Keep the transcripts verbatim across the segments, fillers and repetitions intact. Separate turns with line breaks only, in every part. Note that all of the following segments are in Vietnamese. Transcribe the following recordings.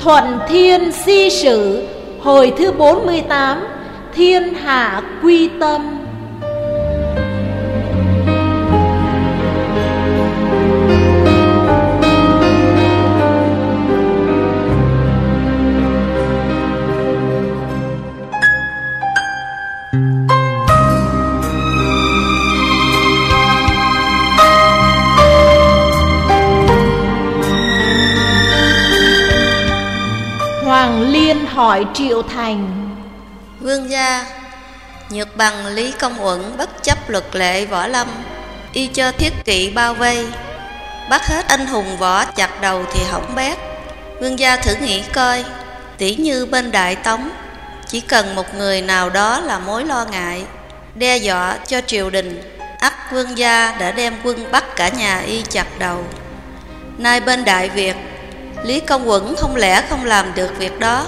Thuận Thiên Si Sử, hồi thứ bốn mươi tám, Thiên Hạ Quy Tâm. Hoàng Liên hỏi Triệu Thành:
Vương gia, Nhược Bằng Lý Công Uẩn bất chấp luật lệ võ lâm, y cho thiết kỵ bao vây, bắt hết anh hùng võ chặt đầu thì hỏng bét. Vương gia thử nghĩ coi, tỷ như bên Đại Tống, chỉ cần một người nào đó là mối lo ngại, đe dọa cho triều đình, ắt vương gia đã đem quân bắt cả nhà y chặt đầu. Nay bên Đại Việt, Lý Công Uẩn không lẽ không làm được việc đó?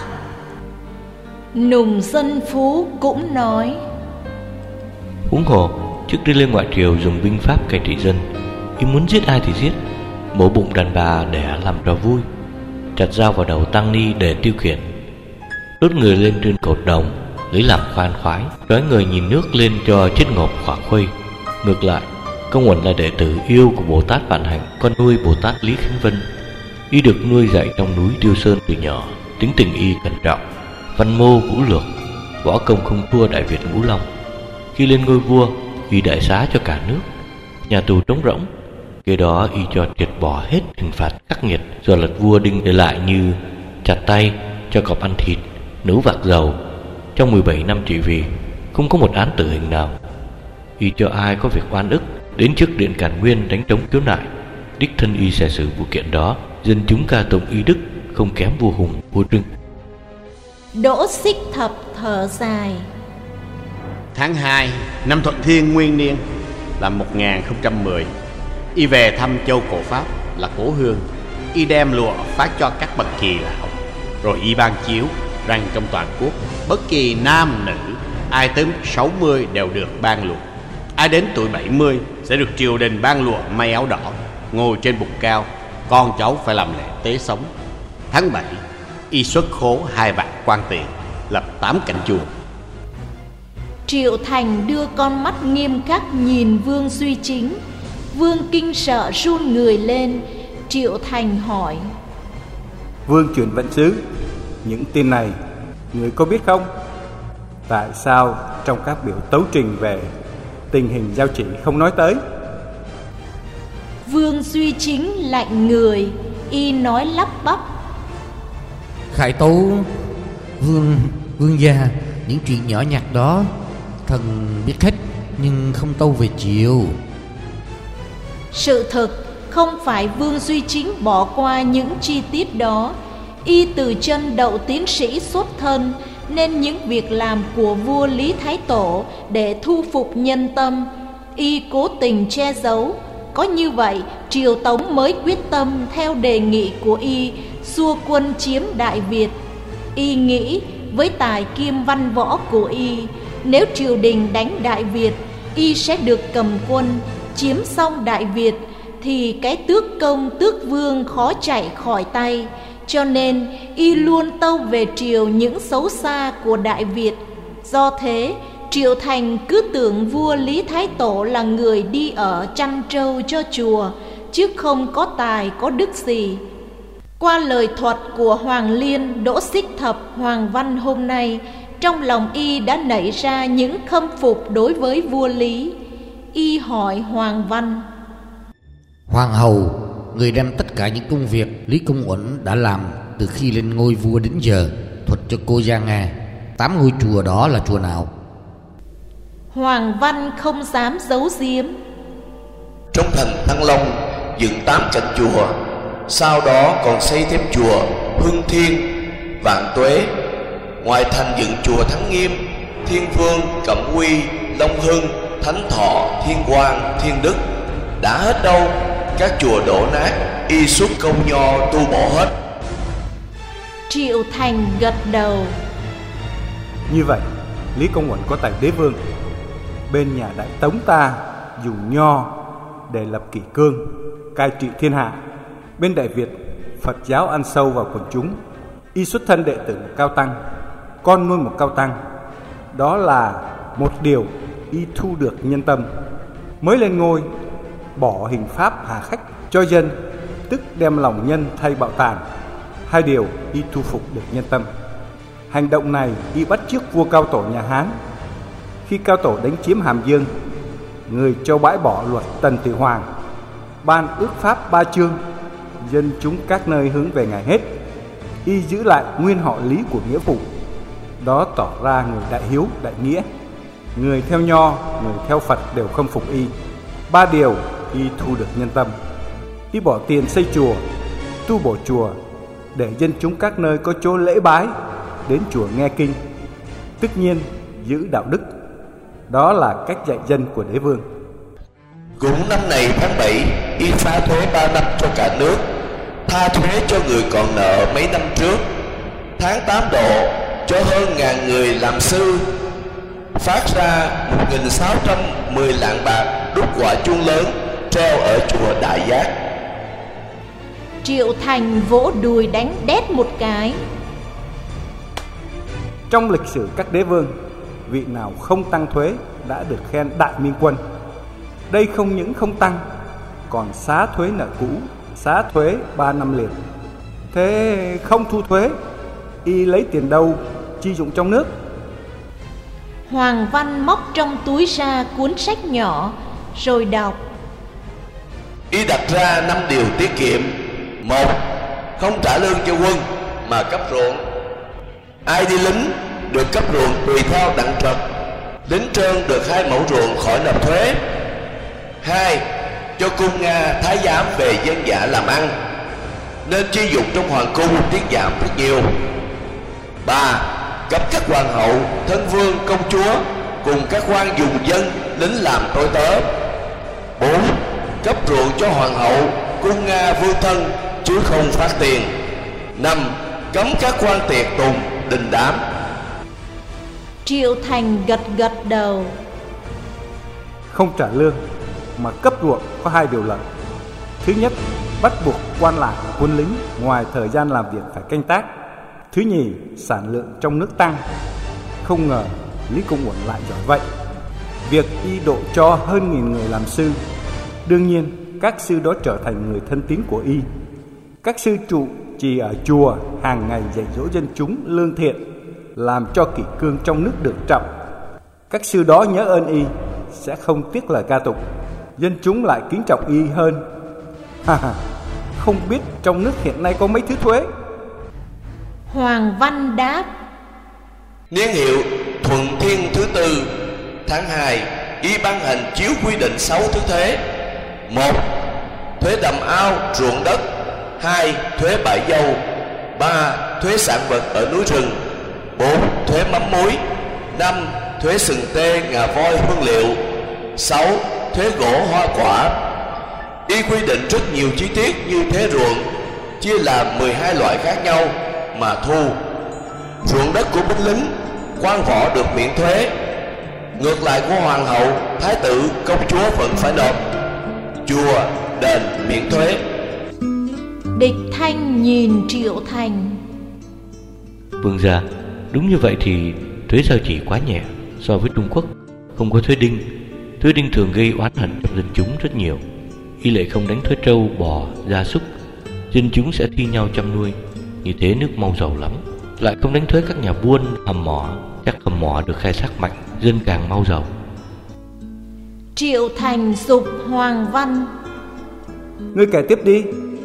Nùng Dân Phú cũng nói:
Huống hồ trước đi lên ngoại triều dùng binh pháp cai trị dân, y muốn giết ai thì giết, mổ bụng đàn bà để làm trò vui, chặt dao vào đầu tăng ni để tiêu khiển, đốt người lên trên cột đồng lấy làm khoan khoái, trói người nhìn nước lên cho chết ngộp khỏa khuây. Ngược lại, Công Uẩn là đệ tử yêu của Bồ Tát Vạn Hạnh, con nuôi Bồ Tát Lý Khánh Vân. Y được nuôi dạy trong núi Tiêu Sơn từ nhỏ, tính tình y cẩn trọng, văn mô vũ lược, võ công không thua Đại Việt Ngũ Long. Khi lên ngôi vua, y đại xá cho cả nước, nhà tù trống rỗng. Kế đó y cho triệt bỏ hết hình phạt khắc nghiệt do lật vua Đinh để lại, như chặt tay, cho cọp ăn thịt, nấu vạc dầu. Trong mười bảy năm trị vì, không có một án tử hình nào. Y cho ai có việc oan ức đến trước điện Càn Nguyên đánh trống khiếu nại, đích thân y sẽ xử vụ kiện đó. Dân chúng ca tụng y đức không kém vua Hùng, vua Trưng.
Đỗ Xích Thập thở dài:
Tháng hai năm Thuận Thiên Nguyên Niên là một nghìn không trăm mười, y về thăm châu Cổ Pháp là Cố Hương. Y đem lụa phát cho các bậc kỳ lão, rồi y ban chiếu rằng trong toàn quốc bất kỳ nam nữ ai tới sáu mươi đều được ban lụa. Ai đến tuổi bảy mươi sẽ được triều đình ban lụa may áo đỏ, ngồi trên bục cao, con cháu phải làm lễ tế sống. Tháng bảy, y xuất khố hai vạn quan tiền, lập tám cảnh chùa.
Triệu Thành đưa con mắt nghiêm khắc nhìn Vương Duy Chính. Vương kinh sợ run người lên. Triệu Thành hỏi:
Vương chuyển vận sứ, những tin này người có biết không? Tại sao trong các biểu tấu trình về tình hình giao chỉ không nói tới?
Vương Duy Chính lạnh người, y nói lắp bắp:
Khải tấu Vương Vương gia, những chuyện nhỏ nhặt đó thần biết hết, nhưng không tâu về triều.
Sự thực không phải Vương Duy Chính bỏ qua những chi tiết đó. Y từ chân đậu tiến sĩ xuất thân, nên những việc làm của vua Lý Thái Tổ để thu phục nhân tâm, y cố tình che giấu. Có như vậy, triều Tống mới quyết tâm theo đề nghị của y xua quân chiếm Đại Việt. Y nghĩ với tài kiêm văn võ của y, nếu triều đình đánh Đại Việt, y sẽ được cầm quân. Chiếm xong Đại Việt thì cái tước công tước vương khó chạy khỏi tay. Cho nên y luôn tâu về triều những xấu xa của Đại Việt. Do thế, Triệu Thành cứ tưởng vua Lý Thái Tổ là người đi ở chăn trâu cho chùa, chứ không có tài có đức gì. Qua lời thuật của Hoàng Liên, Đỗ Xích Thập, Hoàng Văn hôm nay, trong lòng y đã nảy ra những khâm phục đối với vua Lý. Y hỏi Hoàng Văn:
Hoàng hậu, người đem tất cả những công việc Lý Công Uẩn đã làm từ khi lên ngôi vua đến giờ thuật cho cô ra nghe. Tám ngôi chùa đó là chùa nào?
Hoàng Văn không dám giấu giếm:
Trong thành Thăng Long dựng tám chánh chùa, sau đó còn xây thêm chùa Hưng Thiên, Vạn Tuế. Ngoài thành dựng chùa Thắng Nghiêm, Thiên Vương, Cẩm Uy, Long Hưng, Thánh Thọ, Thiên Quang, Thiên Đức. Đã hết đâu, các chùa đổ nát, y xuất công nho tu bổ hết.
Triệu Thành gật đầu:
Như vậy, Lý Công Uẩn có tài đế vương. Bên nhà Đại Tống ta dùng nho để lập kỷ cương, cai trị thiên hạ. Bên Đại Việt, Phật giáo ăn sâu vào quần chúng, Y xuất thân đệ tử Cao Tăng, con nuôi một Cao Tăng. Đó là một điều Y thu được nhân tâm. Mới lên ngôi, bỏ hình pháp hà khắc cho dân, tức đem lòng nhân thay bạo tàn. Hai điều Y thu phục được nhân tâm. Hành động này Y bắt chước vua Cao Tổ nhà Hán. Khi Cao Tổ đánh chiếm Hàm Dương, người cho bãi bỏ luật Tần Thủy Hoàng, ban ước pháp ba chương, dân chúng các nơi hướng về Ngài hết. Y giữ lại nguyên họ Lý của nghĩa phụ. Đó tỏ ra người đại hiếu, đại nghĩa. Người theo Nho, người theo Phật đều khâm phục Y. Ba điều Y thu được nhân tâm. Y bỏ tiền xây chùa, tu bổ chùa, để dân chúng các nơi có chỗ lễ bái, đến chùa nghe kinh. Tất nhiên giữ đạo đức. Đó là cách dạy dân của đế vương.
Cũng năm này tháng bảy, Y phá thuế ba năm cho cả nước, tha thuế cho người còn nợ mấy năm trước. Tháng tám độ, cho hơn ngàn người làm sư, phát ra một nghìn sáu trăm mười lạng bạc đúc quả chuông lớn, treo ở chùa Đại Giác.
Triệu Thành vỗ đùi đánh đét một cái.
Trong lịch sử các đế vương, vị nào không tăng thuế đã được khen đại minh quân. Đây không những không tăng, còn xá thuế nợ cũ, xá thuế ba năm liền. Thế không thu thuế, Y lấy tiền đâu chi dụng trong nước?
Hoàng Văn móc trong túi ra cuốn sách nhỏ rồi đọc.
Y đặt ra năm điều tiết kiệm. Một, không trả lương cho quân mà cấp ruộng. Ai đi lính được cấp ruộng tùy theo đặng trật, lính trơn được hai mẫu ruộng khỏi nộp thuế. Hai, cho cung Nga thái giám về dân dã làm ăn, nên chi dụng trong hoàng cung tiết giảm rất nhiều. Ba, cấp các hoàng hậu, thân vương, công chúa cùng các quan dùng dân, lính làm tôi tớ. Bốn, cấp ruộng cho hoàng hậu, cung Nga, vương thân, chứ không phát tiền. Năm, cấm các quan tiệc tùng, đình đám.
Triệu Thành gật gật đầu.
Không trả lương mà cấp ruộng có hai điều lợi. Thứ nhất, bắt buộc quan lại quân lính ngoài thời gian làm việc phải canh tác. Thứ nhì, sản lượng trong nước tăng. Không ngờ Lý Công Uẩn lại giỏi vậy. Việc Y độ cho hơn nghìn người làm sư. Đương nhiên các sư đó trở thành người thân tín của Y. Các sư trụ trì ở chùa hàng ngày dạy dỗ dân chúng lương thiện, làm cho kỷ cương trong nước được trọng. Các sư đó nhớ ơn Y, sẽ không tiếc lời ca tụng. Dân chúng lại kính trọng Y hơn. Ha ha, không biết trong nước hiện nay có mấy thứ thuế?
Hoàng Văn đáp.
Niên hiệu Thuận Thiên thứ tư, tháng hai, Y ban hành chiếu quy định sáu thứ thuế. Một, thuế đầm ao, ruộng đất. Hai, thuế bãi dâu. Ba, thuế sản vật ở núi rừng. Bốn, thuế mắm muối. Năm, thuế sừng tê, ngà voi, hương liệu. Sáu, thuế gỗ, hoa quả. Y quy định rất nhiều chi tiết như thuế ruộng, chia làm mười hai loại khác nhau mà thu. Ruộng đất của binh lính, quan võ được miễn thuế. Ngược lại của hoàng hậu, thái tử, công chúa vẫn phải nộp. Chùa, đền miễn thuế.
Địch Thanh nhìn Triệu Thành.
Vương gia, đúng như vậy thì thuế giao chỉ quá nhẹ so với Trung Quốc. Không có thuế đinh. Thuế đinh thường gây oán hận trong dân chúng rất nhiều. Y lệ không đánh thuế trâu, bò, gia súc, dân chúng sẽ thi nhau chăm nuôi. Như thế nước mau giàu lắm. Lại không đánh thuế các nhà buôn, hầm mỏ, chắc hầm mỏ được khai thác mạnh, dân càng mau giàu.
Triệu Thành giục Hoàng Văn.
Ngươi kể tiếp đi.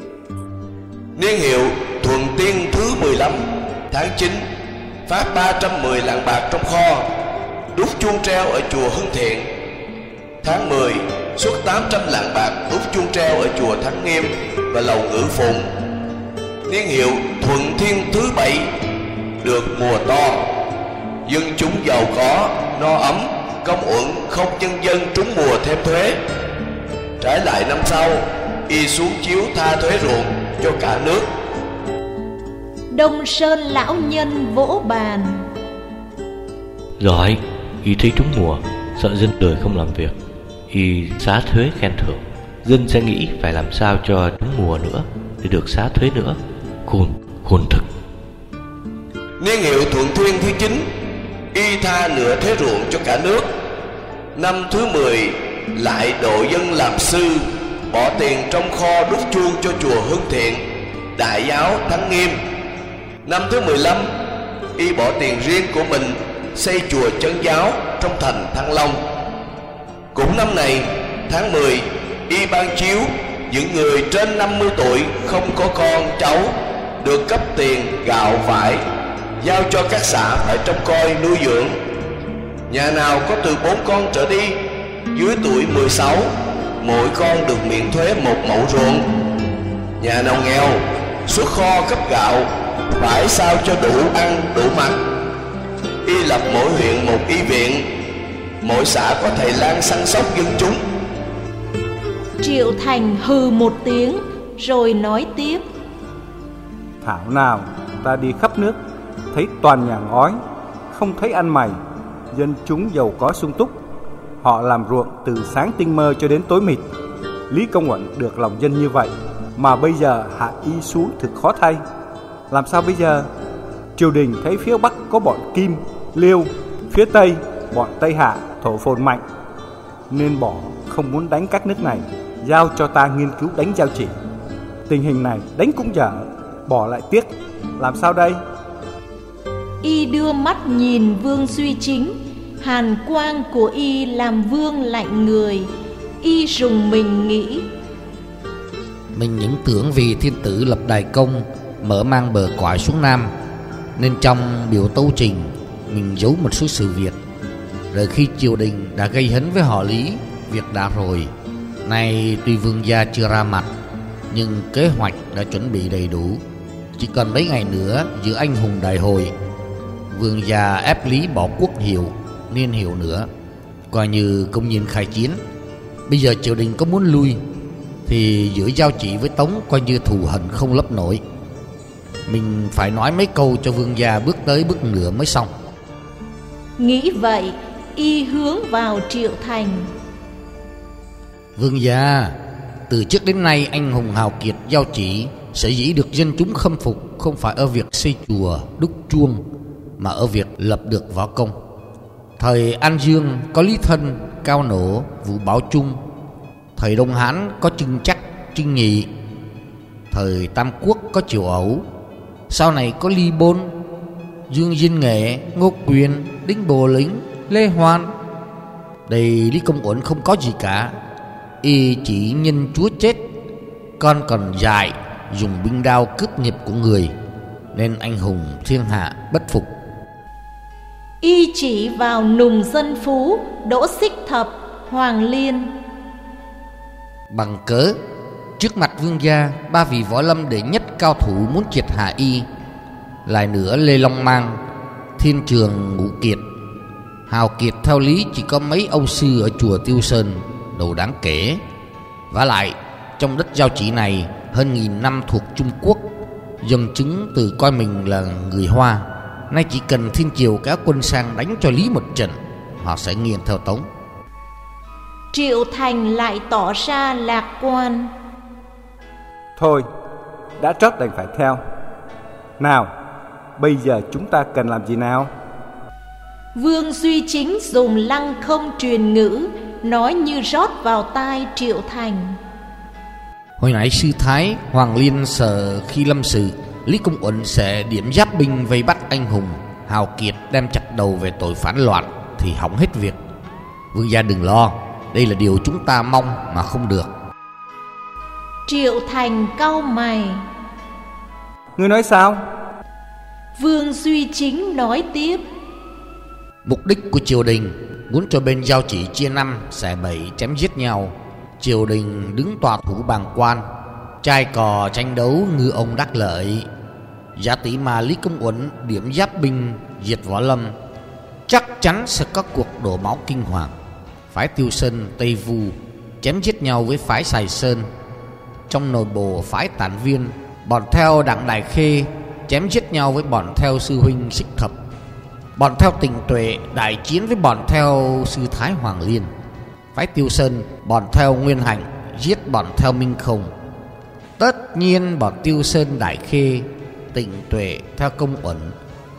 Niên hiệu Thuận Tiên thứ mười lăm, tháng chín, phát ba trăm mười lạng bạc trong kho, đúc chuông treo ở chùa Hưng Thiện. Tháng mười, xuất tám trăm lạng bạc đúc chuông treo ở chùa Thắng Nghiêm và lầu Ngự Phụng. Niên hiệu Thuận Thiên thứ bảy, được mùa to, dân chúng giàu có, no ấm, công uẩn, không nhân dân trúng mùa thêm thuế. Trái lại năm sau, Y xuống chiếu tha thuế ruộng cho cả nước.
Đông Sơn lão nhân vỗ bàn.
Giỏi, Y thấy trúng mùa, sợ dân đời không làm việc, Y xá thuế khen thưởng. Dân sẽ nghĩ phải làm sao cho trúng mùa nữa để được xá thuế nữa. Khôn, khôn thực.
Niên hiệu Thuận Thiên thứ chín, y tha nửa thế ruộng cho cả nước. Năm thứ mười, lại độ dân làm sư, bỏ tiền trong kho đúc chuông cho chùa Hưng Thiện, Đại Giáo Thắng Nghiêm. Năm thứ mười lăm, y bỏ tiền riêng của mình xây chùa Chân Giáo trong thành Thăng Long. Cũng năm này, tháng mười, y ban chiếu những người trên năm mươi tuổi không có con cháu được cấp tiền gạo vải, giao cho các xã phải trông coi nuôi dưỡng. Nhà nào có từ bốn con trở đi, dưới tuổi mười sáu, mỗi con được miễn thuế một mẫu ruộng. Nhà nào nghèo, xuất kho cấp gạo, phải sao cho đủ ăn đủ mặc. Y lập mỗi huyện một y viện, mỗi xã có thầy lang săn sóc dân chúng.
Triệu Thành hừ một tiếng rồi nói tiếp:
Thảo nào ta đi khắp nước, thấy toàn nhà ngói, không thấy ăn mày. Dân chúng giàu có sung túc, họ làm ruộng từ sáng tinh mơ cho đến tối mịt. Lý Công Uẩn được lòng dân như vậy, mà bây giờ hạ y xuống thực khó thay. Làm sao bây giờ? Triều đình thấy phía Bắc có bọn Kim, Liêu, phía Tây bọn Tây Hạ thổ phồn mạnh, nên bỏ không muốn đánh các nước này, giao cho ta nghiên cứu đánh Giao Chỉ. Tình hình này đánh cũng dở, bỏ lại tiếc. Làm sao đây?
Y đưa mắt nhìn Vương Duy Chính, hàn quang của y làm Vương lạnh người. Y rùng mình nghĩ:
Mình những tưởng vì thiên tử lập đại công, mở mang bờ cõi xuống Nam, nên trong biểu tấu trình mình giấu một số sự việc. Rồi khi triều đình đã gây hấn với họ Lý, việc đã rồi. Nay tuy vương gia chưa ra mặt, nhưng kế hoạch đã chuẩn bị đầy đủ. Chỉ còn mấy ngày nữa giữa anh hùng đại hội, vương gia ép Lý bỏ quốc hiệu, niên hiệu nữa, coi như công nhiên khai chiến. Bây giờ triều đình có muốn lui, thì giữa Giao Chỉ với Tống coi như thù hận không lấp nổi. Mình phải nói mấy câu cho vương gia bước tới bước nữa mới xong.
Nghĩ vậy, y hướng vào Triệu Thành:
Vương gia, từ trước đến nay anh hùng hào kiệt Giao Chỉ sở dĩ được dân chúng khâm phục không phải ở việc xây chùa, đúc chuông, mà ở việc lập được võ công. Thời An Dương có Lý Thân, Cao Nổ, Vũ Bảo Trung. Thời Đông Hán có Trưng Chắc, Trưng Nhị. Thời Tam Quốc có Triều Ẩu. Sau này có Ly Bôn, Dương Diên Nghệ, Ngô Quyền, Đinh Bộ Lĩnh, Lê Hoan. Đây Lý Công Uẩn không có gì cả. Y chỉ nhân chúa chết, con còn dại dùng binh đao cướp nghiệp của người, nên anh hùng thiên hạ bất phục.
Y chỉ vào Nùng Dân Phú, Đỗ Xích Thập, Hoàng Liên:
Bằng cớ trước mặt vương gia, ba vị võ lâm đệ nhất cao thủ muốn triệt hạ y. Lại nữa Lê Long Mang, Thiên Trường, Ngũ Kiệt. Hào kiệt theo lý chỉ có mấy ông sư ở chùa Tiêu Sơn, đâu đáng kể. Vả lại trong đất Giao Chỉ này hơn nghìn năm thuộc Trung Quốc, dân chứng từ coi mình là người Hoa. Nay chỉ cần thiên triều các quân sang đánh cho Lý một trận, họ sẽ nghiêng theo Tống.
Triệu Thành lại tỏ ra lạc quan:
Thôi, đã trót đành phải theo. Nào, bây giờ chúng ta cần làm gì nào?
Vương Duy Chính dùng lăng không truyền ngữ, nói như rót vào tai Triệu Thành:
Hồi nãy sư Thái, Hoàng Liên sợ khi lâm sự, Lý Công Uẩn sẽ điểm giáp binh vây bắt anh hùng hào kiệt đem chặt đầu về tội phản loạn, thì hỏng hết việc. Vương gia đừng lo, đây là điều chúng ta mong mà không được.
Triệu Thành cau mày:
Ngươi nói sao?
Vương Duy Chính nói tiếp:
Mục đích của triều đình muốn cho bên Giao Chỉ chia năm xẻ bảy chém giết nhau. Triều đình đứng tòa thủ bàng quan, trai cò tranh đấu ngư ông đắc lợi. Giả tỷ mà Lý Công Uẩn điểm giáp binh diệt võ lâm, chắc chắn sẽ có cuộc đổ máu kinh hoàng. Phái Tiêu Sơn, Tây Vu chém giết nhau với phái Sài Sơn. Trong nội bộ phái Tản Viên, bọn theo Đặng Đại Khê chém giết nhau với bọn theo sư huynh Xích Thập. Bọn theo Tình Tuệ đại chiến với bọn theo sư Thái Hoàng Liên. Phái Tiêu Sơn, bọn theo Nguyên Hạnh giết bọn theo Minh Không. Tất nhiên bọn Tiêu Sơn Đại Khê, Tịnh Tuệ theo Công Uẩn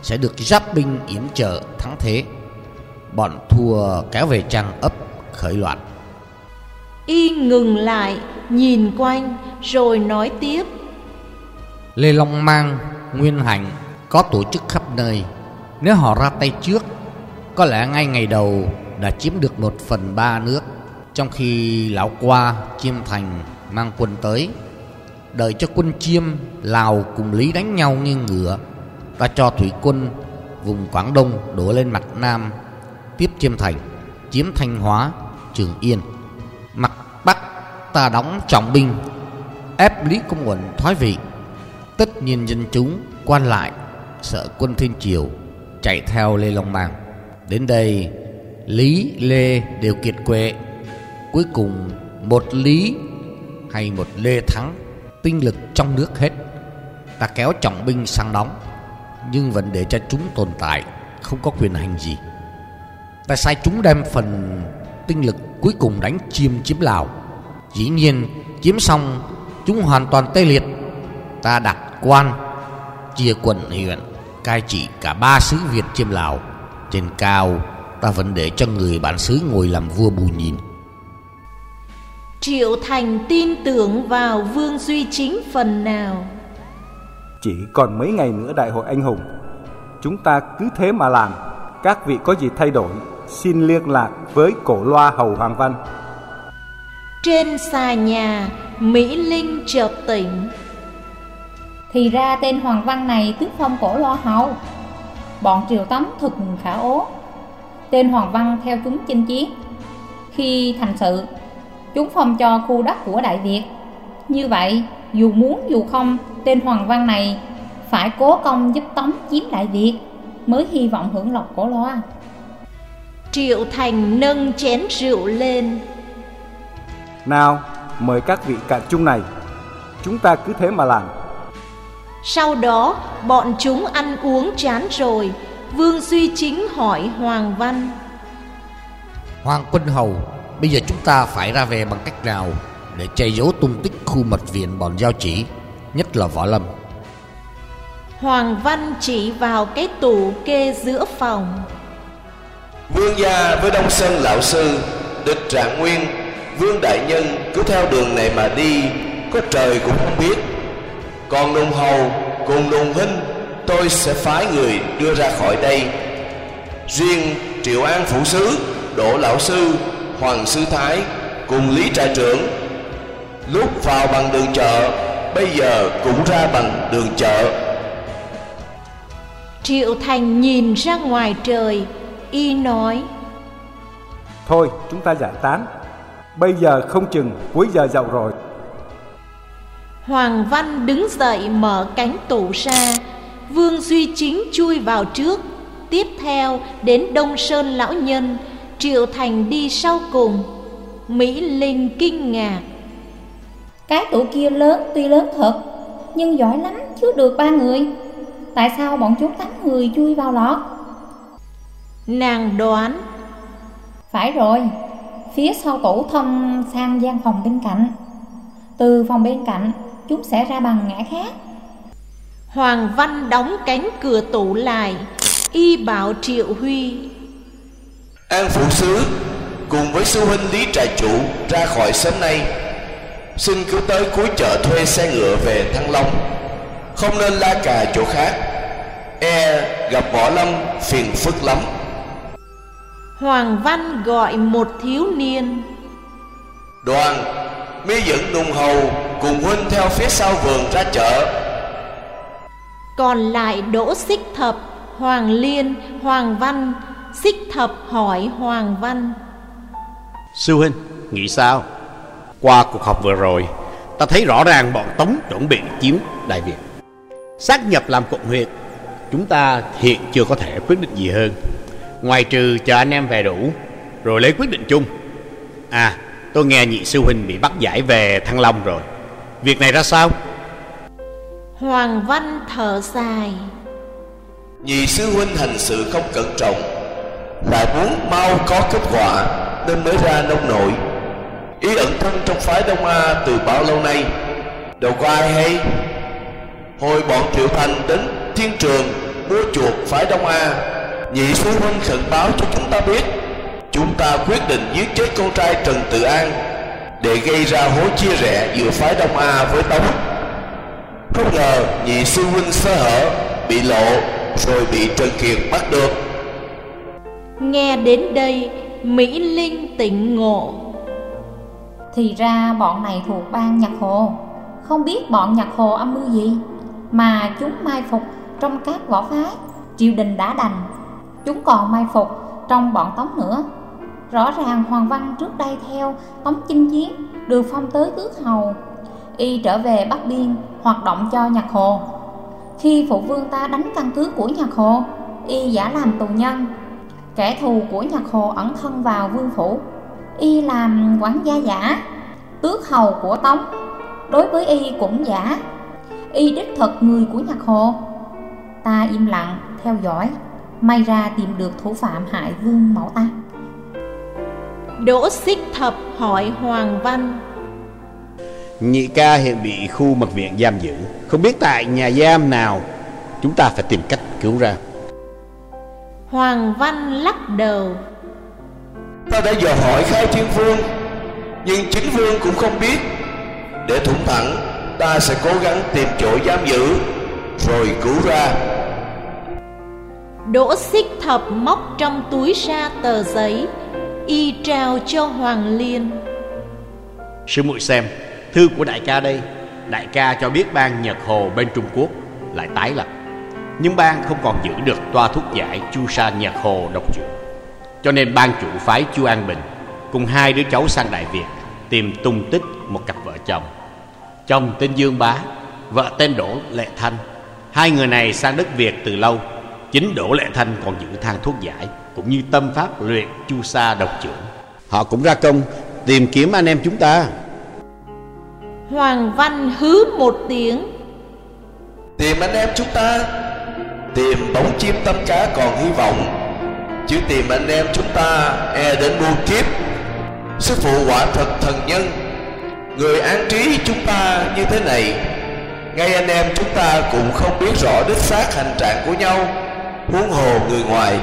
sẽ được giáp binh yểm trợ thắng thế. Bọn thua kéo về trang ấp khởi loạn.
Y ngừng lại, nhìn quanh rồi nói tiếp:
Lê Long Mang, Nguyên Hạnh có tổ chức khắp nơi. Nếu họ ra tay trước, có lẽ ngay ngày đầu đã chiếm được một phần ba nước. Trong khi lão Qua, Chiêm Thành mang quân tới, đợi cho quân Chiêm, Lào cùng Lý đánh nhau như ngựa, ta cho thủy quân vùng Quảng Đông đổ lên mặt Nam, tiếp Chiêm Thành, chiếm Thanh Hóa, Trường Yên. Mặt Bắc ta đóng trọng binh, ép Lý Công Uẩn thoái vị. Tất nhiên dân chúng quan lại sợ quân Thiên Triều chạy theo Lê Long Mang. Đến đây Lý, Lê đều kiệt quệ. Cuối cùng một Lý hay một Lê thắng, tinh lực trong nước hết. Ta kéo trọng binh sang đóng, nhưng vẫn để cho chúng tồn tại, không có quyền hành gì. Ta sai chúng đem phần tinh lực cuối cùng đánh Chiêm chiếm Lào. Dĩ nhiên chiếm xong chúng hoàn toàn tê liệt. Ta đặt quan, chia quận huyện, cai trị cả ba xứ Việt Chiêm Lào. Trên cao ta vẫn để cho người bản xứ ngồi làm vua bù nhìn.
Triệu Thành tin tưởng vào Vương Duy Chính phần nào.
Chỉ còn mấy ngày nữa đại hội anh hùng, chúng ta cứ thế mà làm. Các vị có gì thay đổi, xin liên lạc với Cổ Loa hầu Hoàng Văn.
Trên xà nhà, Mỹ Linh chợt tỉnh.
Thì ra tên Hoàng Văn này tước phong Cổ Loa hầu. Bọn Triều Tống thực khả ố. Tên Hoàng Văn theo chúng chinh chiến. Khi thành sự, chúng phong cho khu đất của Đại Việt. Như vậy, dù muốn dù không, tên Hoàng Văn này phải cố công giúp Tống chiếm Đại Việt, mới hy vọng hưởng lộc Cổ Loa.
Triệu Thành nâng chén rượu lên.
Nào, mời các vị cạn chung này. Chúng ta cứ thế mà làm.
Sau đó, bọn chúng ăn uống chán rồi, Vương Duy Chính hỏi Hoàng Văn:
Hoàng Quân Hầu, bây giờ chúng ta phải ra về bằng cách nào để che giấu tung tích khu mật viện bọn Giao Chỉ, nhất là Võ Lâm?
Hoàng Văn chỉ vào cái tủ kê giữa phòng.
Vương gia với Đông Sơn lão sư, địch Trạng Nguyên, Vương đại nhân cứ theo đường này mà đi, có trời cũng không biết. Còn Nùng hầu cùng Nùng huynh, tôi sẽ phái người đưa ra khỏi đây. Riêng Triệu An phủ sứ, Đỗ lão sư, Hoàng sư thái cùng Lý trại trưởng, lúc vào bằng đường chợ, bây giờ cũng ra bằng đường chợ.
Triệu Thành nhìn ra ngoài trời, y nói:
Thôi chúng ta giải tán, bây giờ không chừng cuối giờ dậu rồi.
Hoàng Văn đứng dậy mở cánh tủ ra. Vương Duy Chính chui vào trước, tiếp theo đến Đông Sơn lão nhân. Triệu Thành đi sau cùng. Mỹ Linh kinh ngạc:
Cái tủ kia lớn, tuy lớn thật, nhưng giỏi lắm chứa được ba người. Tại sao bọn chúng tám người chui vào lọt?
Nàng đoán:
Phải rồi, phía sau tủ thông sang gian phòng bên cạnh. Từ phòng bên cạnh chúng sẽ ra bằng ngã khác.
Hoàng Văn đóng cánh cửa tủ lại, y bảo Triệu Huy:
An phủ sứ cùng với sư huynh Lý trại chủ ra khỏi sớm nay, xin cứ tới cuối chợ thuê xe ngựa về Thăng Long, không nên la cà chỗ khác, e gặp Võ Lâm phiền phức lắm.
Hoàng Văn gọi một thiếu niên:
Đoàn, mi dẫn Nùng hầu cùng huynh theo phía sau vườn ra chợ.
Còn lại Đỗ Xích Thập, Hoàng Liên, Hoàng Văn. Xích Thập hỏi Hoàng Văn:
Sư huynh, nghĩ sao? Qua cuộc họp vừa rồi, ta thấy rõ ràng bọn Tống chuẩn bị chiếm Đại Việt, sát nhập làm quận huyện. Chúng ta hiện chưa có thể quyết định gì hơn, ngoài trừ chờ anh em về đủ rồi lấy quyết định chung. À, tôi nghe nhị sư huynh bị bắt giải về Thăng Long rồi, việc này ra sao?
Hoàng Văn thở dài:
Nhị sư huynh hành sự không cẩn trọng, lại muốn mau có kết quả nên mới ra nông nổi. Ý ẩn thân trong phái Đông A từ bao lâu nay, đâu có ai hay. Hồi bọn Triệu Thành đến Thiên Trường mua chuộc phái Đông A. Nhị sư huynh khẩn báo cho chúng ta biết, chúng ta quyết định giết chết con trai Trần Tự An để gây ra hối chia rẽ giữa phái Đông A với Tống. Không ngờ nhị sư huynh sơ hở, bị lộ, rồi bị Trần Kiệt bắt được.
Nghe đến đây, Mỹ Linh tỉnh ngộ.
Thì ra bọn này thuộc bang Nhật Hồ. Không biết bọn Nhật Hồ âm mưu gì mà chúng mai phục trong các võ phái. Triều đình đã đành, chúng còn mai phục trong bọn Tống nữa. Rõ ràng Hoàng Văn trước đây theo Tống chinh chiến, được phong tới tước hầu. Y trở về Bắc Biên hoạt động cho Nhật Hồ. Khi phụ vương ta đánh căn cứ của Nhật Hồ, y giả làm tù nhân. Kẻ thù của Nhật Hồ ẩn thân vào vương phủ, y làm quản gia giả. Tước hầu của Tống đối với y cũng giả. Y đích thực người của Nhật Hồ. Ta im lặng theo dõi, may ra tìm được thủ phạm hại vương mẫu ta.
Đỗ Xích Thập hỏi Hoàng Văn.
Nhị ca hiện bị khu mật viện giam giữ, không biết tại nhà giam nào, chúng ta phải tìm cách cứu ra.
Hoàng Văn lắc đầu.
Ta đã dò hỏi Khai Thiên Vương, nhưng chính vương cũng không biết. Để thủng thẳng, ta sẽ cố gắng tìm chỗ giam giữ rồi cứu ra.
Đỗ Xích Thập móc trong túi ra tờ giấy, y trao cho Hoàng Liên.
Sư muội xem, thư của đại ca đây. Đại ca cho biết bang Nhật Hồ bên Trung Quốc lại tái lập, nhưng bang không còn giữ được toa thuốc giải Chu Sa Nhật Hồ độc trưởng. Cho nên bang chủ phái Chu An Bình cùng hai đứa cháu sang Đại Việt tìm tung tích một cặp vợ chồng. Chồng tên Dương Bá, vợ tên Đỗ Lệ Thanh. Hai người này sang đất Việt từ lâu. Chính Đỗ Lệ Thanh còn giữ thang thuốc giải cũng như tâm pháp luyện Chu Sa độc trưởng. Họ cũng ra công tìm kiếm anh em chúng ta.
Hoàng Văn hứ một tiếng.
Tìm anh em chúng ta? Tìm bóng chim tâm cá còn hy vọng, chứ tìm anh em chúng ta e đến muôn kiếp. Sư phụ quả thật thần nhân, người an trí chúng ta như thế này, ngay anh em chúng ta cũng không biết rõ đích xác hành trạng của nhau, huống hồ người ngoài.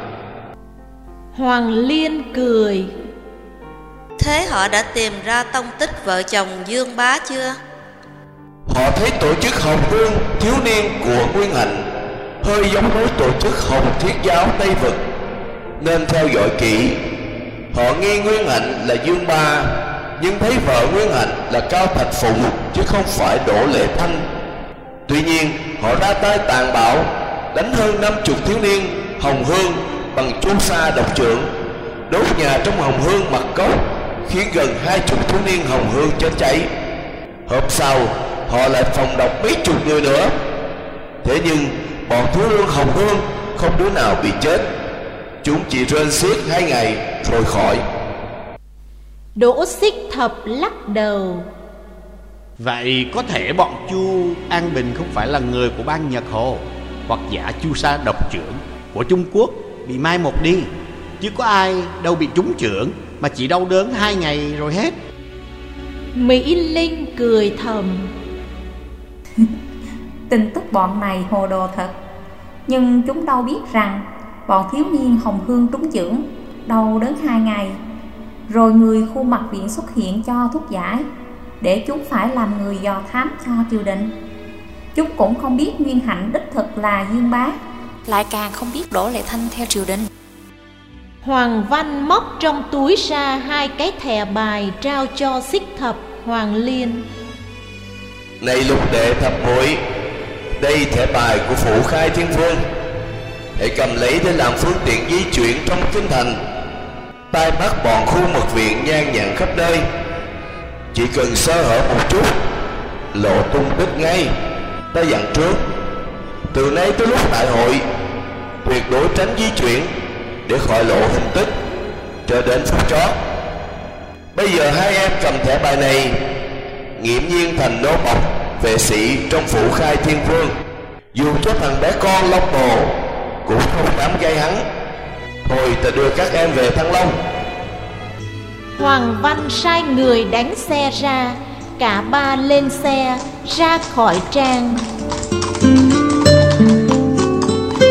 Hoàng Liên cười.
Thế họ đã tìm ra tông tích vợ chồng Dương Bá chưa?
Họ thấy tổ chức Hồng Vương thiếu niên của Nguyên Hạnh hơi giống với tổ chức Hồng Thiết Giáo Tây Vực, nên theo dõi kỹ. Họ nghi Nguyên Hạnh là Dương Ba, nhưng thấy vợ Nguyên Hạnh là Cao Thạch Phụng chứ không phải Đỗ Lệ Thanh. Tuy nhiên họ ra tay tàn bạo, đánh hơn năm chục thiếu niên Hồng Hương bằng Chu Sa độc trưởng, đốt nhà trong Hồng Hương Mặt Cốc, khiến gần hai chục thiếu niên Hồng Hương chết cháy. Hôm sau họ lại phòng độc mấy chục người nữa. Thế nhưng bọn thiếu niên Hồng Hương không đứa nào bị chết, chúng chỉ rên xiết hai ngày rồi khỏi.
Đỗ Xích Thập lắc đầu.
Vậy có thể bọn Chu An Bình không phải là người của bang Nhật Hồ, hoặc giả Chu Sa độc trưởng của Trung Quốc bị mai một đi, chứ có ai đâu bị trúng chưởng mà chỉ đau đớn hai ngày rồi hết.
Mỹ Linh cười thầm.
Tin tức bọn này hồ đồ thật, nhưng chúng đâu biết rằng bọn thiếu niên Hồng Hương trúng chưởng đau đớn hai ngày, rồi người khu mật viện xuất hiện cho thuốc giải, để chúng phải làm người dò thám cho triều đình. Chúng cũng không biết Nguyên Hạnh đích thực là Dương Bá, lại càng không biết Đỗ Lệ Thanh theo triều đình.
Hoàng Văn móc trong túi ra hai cái thẻ bài trao cho Xích Thập, Hoàng Liên.
Này lục đệ thập muội, đây thẻ bài của phủ Khai Thiên Vương, hãy cầm lấy để làm phương tiện di chuyển trong kinh thành. Tai mắt bọn khu mật viện nhan nhản khắp nơi, chỉ cần sơ hở một chút lộ tung tích ngay. Ta dặn trước, từ nay tới lúc đại hội tuyệt đối tránh di chuyển để khỏi lộ hình tích cho đến phút chót. Bây giờ hai em cầm thẻ bài này, nghiễm nhiên thành nô bộc vệ sĩ trong phủ Khai Thiên Vương, dù cho thằng bé con Long Bồ cũng không dám gây hắn. Thôi ta đưa các em về Thăng Long.
Hoàng Văn sai người đánh xe ra, cả ba lên xe ra khỏi trang.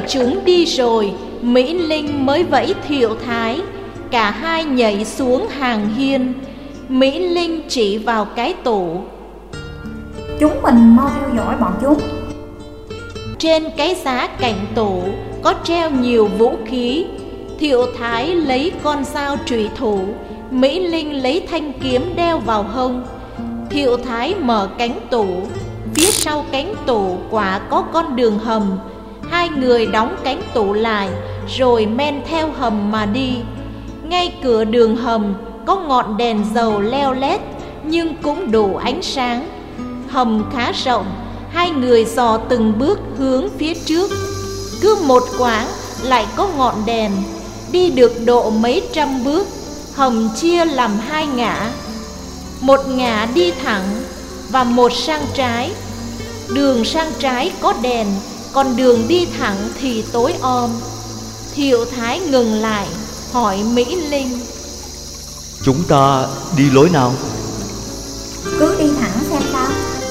chúng đi rồi, Mỹ Linh mới vẫy Thiệu Thái. Cả hai nhảy xuống hàng hiên. Mỹ Linh chỉ vào cái tủ.
Chúng mình mau theo dõi bọn chúng.
Trên cái giá cạnh tủ có treo nhiều vũ khí. Thiệu Thái lấy con dao trùy thủ, Mỹ Linh lấy thanh kiếm đeo vào hông. Thiệu Thái mở cánh tủ. Phía sau cánh tủ quả có con đường hầm. Hai người đóng cánh tủ lại rồi men theo hầm mà đi. Ngay cửa đường hầm có ngọn đèn dầu leo lét nhưng cũng đủ ánh sáng. Hầm khá rộng, hai người dò từng bước hướng phía trước. Cứ một quãng lại có ngọn đèn. Đi được độ mấy trăm bước, hầm chia làm hai ngã. Một ngã đi thẳng và một sang trái. Đường sang trái có đèn, còn đường đi thẳng thì tối om. Thiệu Thái ngừng lại hỏi Mỹ Linh:
Chúng ta đi lối nào?
Cứ đi thẳng xem sao.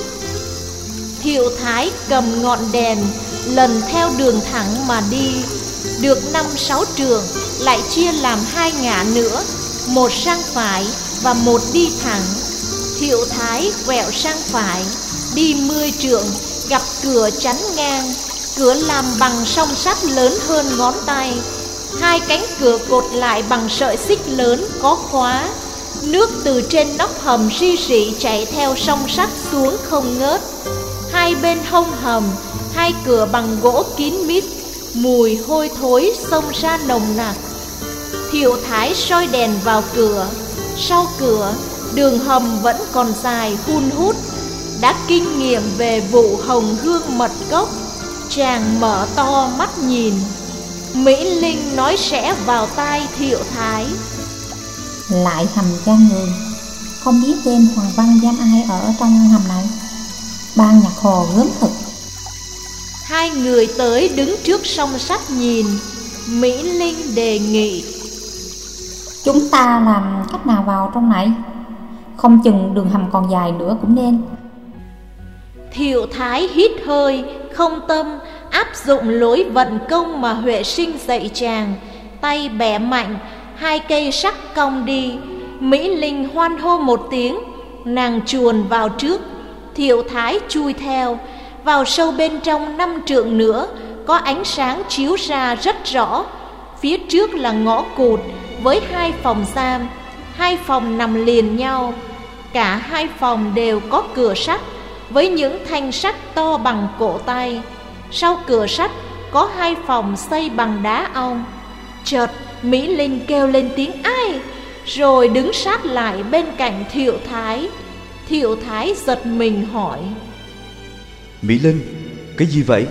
Thiệu Thái cầm ngọn đèn lần theo đường thẳng mà đi. Được năm sáu trượng lại chia làm hai ngã nữa, một sang phải và một đi thẳng. Thiệu Thái quẹo sang phải. Đi mười trượng gặp cửa chắn ngang. Cửa làm bằng song sắt lớn hơn ngón tay. Hai cánh cửa cột lại bằng sợi xích lớn có khóa. Nước từ trên nóc hầm ri rỉ chảy theo song sắt xuống không ngớt. Hai bên hông hầm, hai cửa bằng gỗ kín mít. Mùi hôi thối xông ra nồng nặc. Thiệu Thái soi đèn vào cửa. Sau cửa, đường hầm vẫn còn dài hun hút. Đã kinh nghiệm về vụ hồng hương mật cốc, chàng mở to mắt nhìn. Mỹ Linh nói sẽ vào tai Thiệu Thái:
Lại hầm gian người. Không biết tên Hoàng Văn giam ai ở trong hầm này. Ban Nhạc Hồ gớm thực.
Hai người tới đứng trước song sắt nhìn. Mỹ Linh đề nghị:
Chúng ta làm cách nào vào trong này? Không chừng đường hầm còn dài nữa cũng nên.
Thiệu Thái hít hơi, không tâm, áp dụng lối vận công mà Huệ Sinh dạy chàng. Tay bẻ mạnh, hai cây sắc cong đi. Mỹ Linh hoan hô một tiếng, nàng chuồn vào trước. Thiệu Thái chui theo. Vào sâu bên trong năm trượng nữa, có ánh sáng chiếu ra rất rõ. Phía trước là ngõ cụt với hai phòng giam. Hai phòng nằm liền nhau. Cả hai phòng đều có cửa sắt với những thanh sắt to bằng cổ tay. Sau cửa sắt có hai phòng xây bằng đá ong. Chợt Mỹ Linh kêu lên tiếng ai, rồi đứng sát lại bên cạnh Thiệu Thái. Thiệu Thái giật mình hỏi:
Mỹ Linh, cái gì vậy?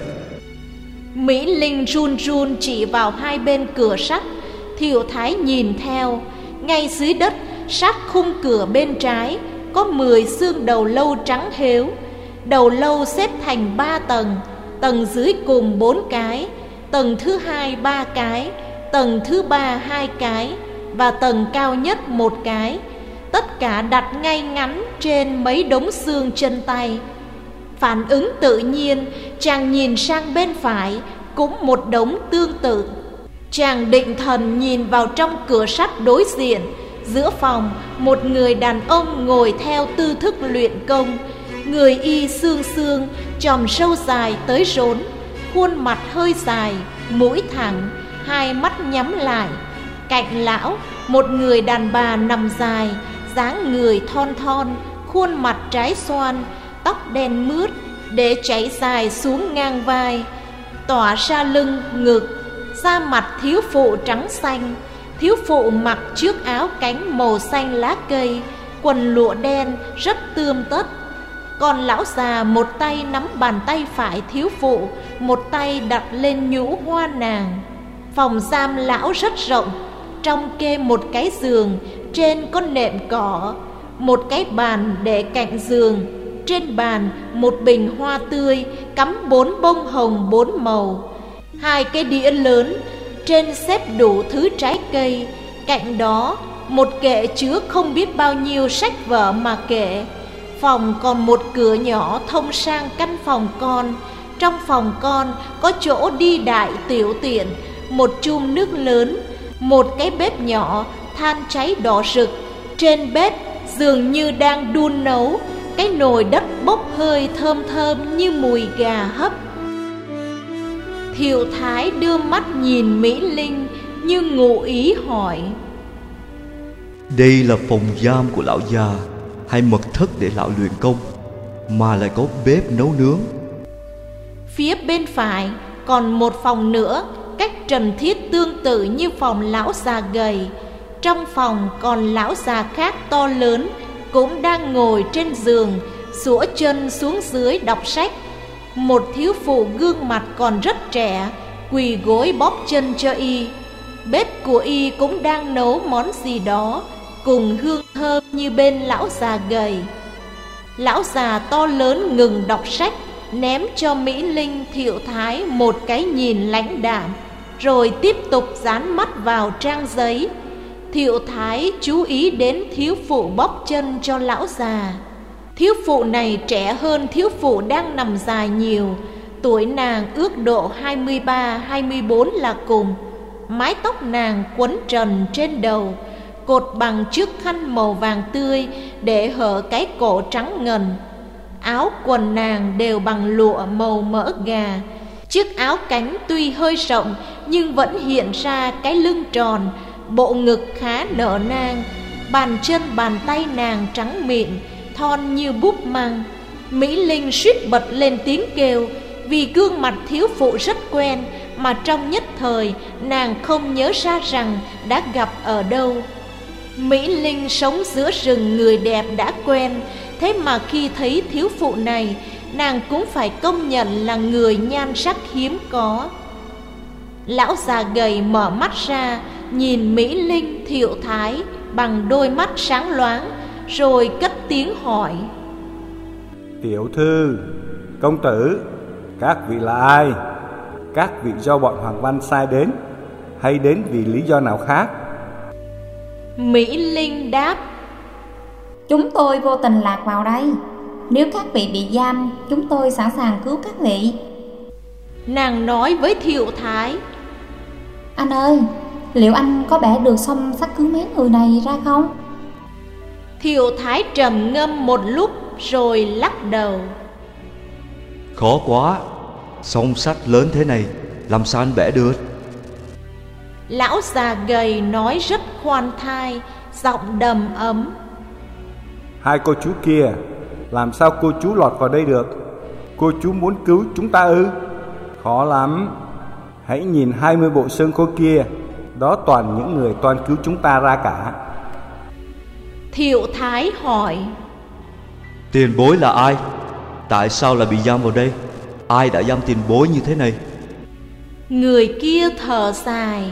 Mỹ Linh run run chỉ vào hai bên cửa sắt. Thiệu Thái nhìn theo. Ngay dưới đất, sát khung cửa bên trái, có mười xương đầu lâu trắng hếu. Đầu lâu xếp thành ba tầng. Tầng dưới cùng bốn cái, tầng thứ hai ba cái, tầng thứ ba hai cái, và tầng cao nhất một cái. Tất cả đặt ngay ngắn trên mấy đống xương chân tay. Phản ứng tự nhiên, chàng nhìn sang bên phải, cũng một đống tương tự. Chàng định thần nhìn vào trong cửa sắt đối diện. Giữa phòng, một người đàn ông ngồi theo tư thức luyện công. Người y xương xương, chòm râu dài tới rốn, khuôn mặt hơi dài, mũi thẳng, hai mắt nhắm lại. Cạnh lão, một người đàn bà nằm dài, dáng người thon thon, khuôn mặt trái xoan, tóc đen mướt, để chảy dài xuống ngang vai, tỏa ra lưng, ngực. Da mặt thiếu phụ trắng xanh. Thiếu phụ mặc chiếc áo cánh màu xanh lá cây, quần lụa đen rất tươm tất. Còn lão già một tay nắm bàn tay phải thiếu phụ, một tay đặt lên nhũ hoa nàng. Phòng giam lão rất rộng. Trong kê một cái giường, trên có nệm cỏ. Một cái bàn để cạnh giường. Trên bàn một bình hoa tươi, cắm bốn bông hồng bốn màu. Hai cái đĩa lớn, trên xếp đủ thứ trái cây. Cạnh đó một kệ chứa không biết bao nhiêu sách vở mà kệ. Phòng còn một cửa nhỏ thông sang căn phòng con. Trong phòng con có chỗ đi đại tiểu tiện, một chum nước lớn, một cái bếp nhỏ, than cháy đỏ rực. Trên bếp dường như đang đun nấu, cái nồi đất bốc hơi thơm thơm như mùi gà hấp. Thiệu Thái đưa mắt nhìn Mỹ Linh như ngụ ý hỏi:
Đây là phòng giam của lão già hay mật thất để lão luyện công, mà lại có bếp nấu nướng?
Phía bên phải còn một phòng nữa, cách trần thiết tương tự như phòng lão già gầy. Trong phòng còn lão già khác to lớn, cũng đang ngồi trên giường, duỗi chân xuống dưới đọc sách. Một thiếu phụ gương mặt còn rất trẻ, quỳ gối bóp chân cho y. Bếp của y cũng đang nấu món gì đó, cùng hương thơm như bên lão già gầy. Lão già to lớn ngừng đọc sách, ném cho Mỹ Linh, Thiệu Thái một cái nhìn lãnh đạm, rồi tiếp tục dán mắt vào trang giấy. Thiệu Thái chú ý đến thiếu phụ bóp chân cho lão già. Thiếu phụ này trẻ hơn thiếu phụ đang nằm dài nhiều. Tuổi nàng ước độ hai mươi ba hai mươi bốn là cùng. Mái tóc nàng quấn trần trên đầu, cột bằng chiếc khăn màu vàng tươi để hở cái cổ trắng ngần. Áo quần nàng đều bằng lụa màu mỡ gà. Chiếc áo cánh tuy hơi rộng nhưng vẫn hiện ra cái lưng tròn, bộ ngực khá nở nang. Bàn chân bàn tay nàng trắng mịn, thon như búp măng. Mỹ Linh suýt bật lên tiếng kêu, vì gương mặt thiếu phụ rất quen, mà trong nhất thời nàng không nhớ ra rằng đã gặp ở đâu. Mỹ Linh sống giữa rừng người đẹp đã quen, thế mà khi thấy thiếu phụ này, nàng cũng phải công nhận là người nhan sắc hiếm có. Lão già gầy mở mắt ra, nhìn Mỹ Linh, Thiệu Thái bằng đôi mắt sáng loáng, rồi cất tiếng hỏi:
Tiểu thư, công tử, các vị là ai? Các vị do bọn Hoàng Văn sai đến, hay đến vì lý do nào khác?
Mỹ Linh đáp:
Chúng tôi vô tình lạc vào đây. Nếu các vị bị giam, chúng tôi sẵn sàng cứu các vị.
Nàng nói với Thiệu Thái:
Anh ơi, liệu anh có bẻ được xong xác cứu mấy người này ra không?
Thiệu Thái trầm ngâm một lúc rồi lắc đầu:
Khó quá, song sắt lớn thế này làm sao anh bẻ được?
Lão già gầy nói rất khoan thai, giọng đầm ấm:
Hai cô chú kia, làm sao cô chú lọt vào đây được? Cô chú muốn cứu chúng ta ư? Khó lắm. Hãy nhìn hai mươi bộ xương khô kia, đó toàn những người toan cứu chúng ta ra cả.
Thiệu Thái hỏi:
Tiền bối là ai? Tại sao lại bị giam vào đây? Ai đã giam tiền bối như thế này?
Người kia thở dài: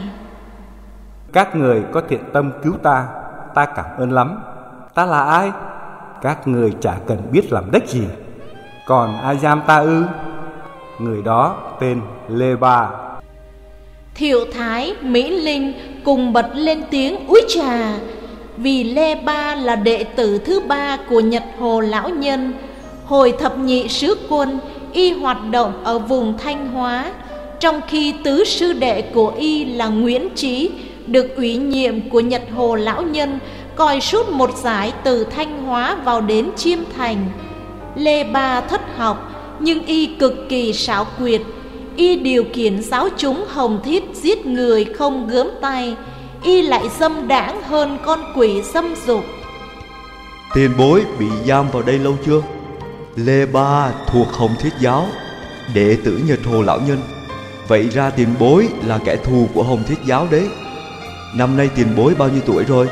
Các người có thiện tâm cứu ta, ta cảm ơn lắm. Ta là ai? Các người chả cần biết làm đếch gì. Còn ai giam ta ư? Người đó tên Lê Ba.
Thiệu Thái, Mỹ Linh cùng bật lên tiếng úi trà, vì Lê Ba là đệ tử thứ ba của Nhật Hồ lão nhân. Hồi thập nhị sứ quân, y hoạt động ở vùng Thanh Hóa, trong khi tứ sư đệ của y là Nguyễn Trí được ủy nhiệm của Nhật Hồ lão nhân coi suốt một giải từ Thanh Hóa vào đến Chiêm Thành. Lê Ba thất học, nhưng y cực kỳ xảo quyệt. Y điều khiển giáo chúng Hồng Thiết giết người không gớm tay. Y lại dâm đãng hơn con quỷ dâm dục.
Tiền bối bị giam vào đây lâu chưa? Lê Ba thuộc Hồng Thiết giáo, đệ tử Nhật Hồ lão nhân. Vậy ra tiền bối là kẻ thù của Hồng Thiết giáo đấy. Năm nay tiền bối bao nhiêu tuổi rồi?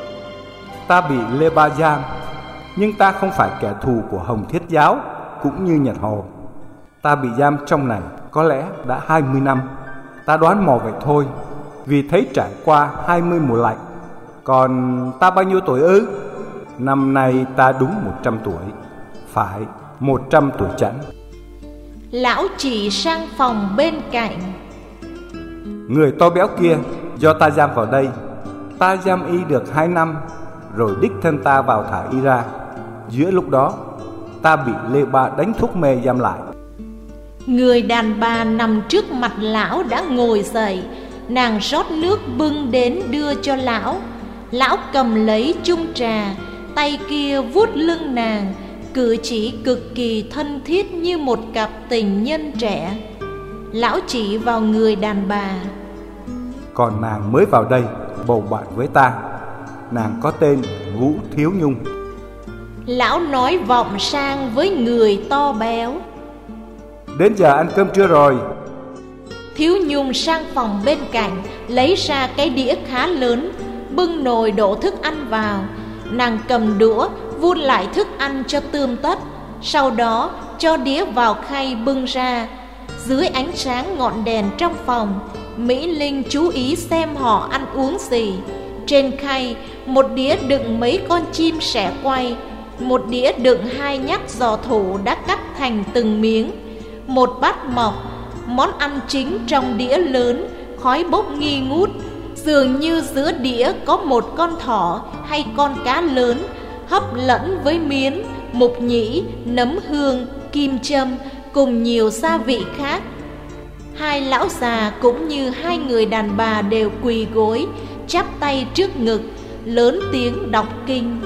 Ta bị Lê Ba giam, nhưng ta không phải kẻ thù của Hồng Thiết giáo cũng như Nhật Hồ. Ta bị giam trong này có lẽ đã hai mươi năm. Ta đoán mò vậy thôi, vì thấy trải qua hai mươi mùa lạnh. Còn ta bao nhiêu tuổi ư? Năm nay ta đúng một trăm tuổi. Phải, một trăm tuổi chẵn.
Lão chỉ sang phòng bên cạnh.
Người to béo kia do ta giam vào đây. Ta giam y được hai năm, rồi đích thân ta vào thả y ra. Giữa lúc đó ta bị Lê Ba đánh thuốc mê giam lại.
Người đàn bà nằm trước mặt lão đã ngồi dậy. Nàng rót nước bưng đến đưa cho lão. Lão cầm lấy chung trà, tay kia vuốt lưng nàng, cử chỉ cực kỳ thân thiết như một cặp tình nhân trẻ. Lão chỉ vào người đàn bà:
Còn nàng mới vào đây bầu bạn với ta. Nàng có tên Vũ Thiếu Nhung.
Lão nói vọng sang với người to béo:
Đến giờ ăn cơm trưa rồi.
Thiếu Nhung sang phòng bên cạnh, lấy ra cái đĩa khá lớn, bưng nồi đổ thức ăn vào. Nàng cầm đũa vun lại thức ăn cho tươm tất, sau đó cho đĩa vào khay bưng ra. Dưới ánh sáng ngọn đèn trong phòng, Mỹ Linh chú ý xem họ ăn uống gì. Trên khay, một đĩa đựng mấy con chim sẻ quay, một đĩa đựng hai nhát giò thủ đã cắt thành từng miếng, một bát mọc. Món ăn chính trong đĩa lớn, khói bốc nghi ngút. Dường như giữa đĩa có một con thỏ hay con cá lớn, hấp lẫn với miến, mục nhĩ, nấm hương, kim châm cùng nhiều gia vị khác. Hai lão già cũng như hai người đàn bà đều quỳ gối, chắp tay trước ngực, lớn tiếng đọc kinh.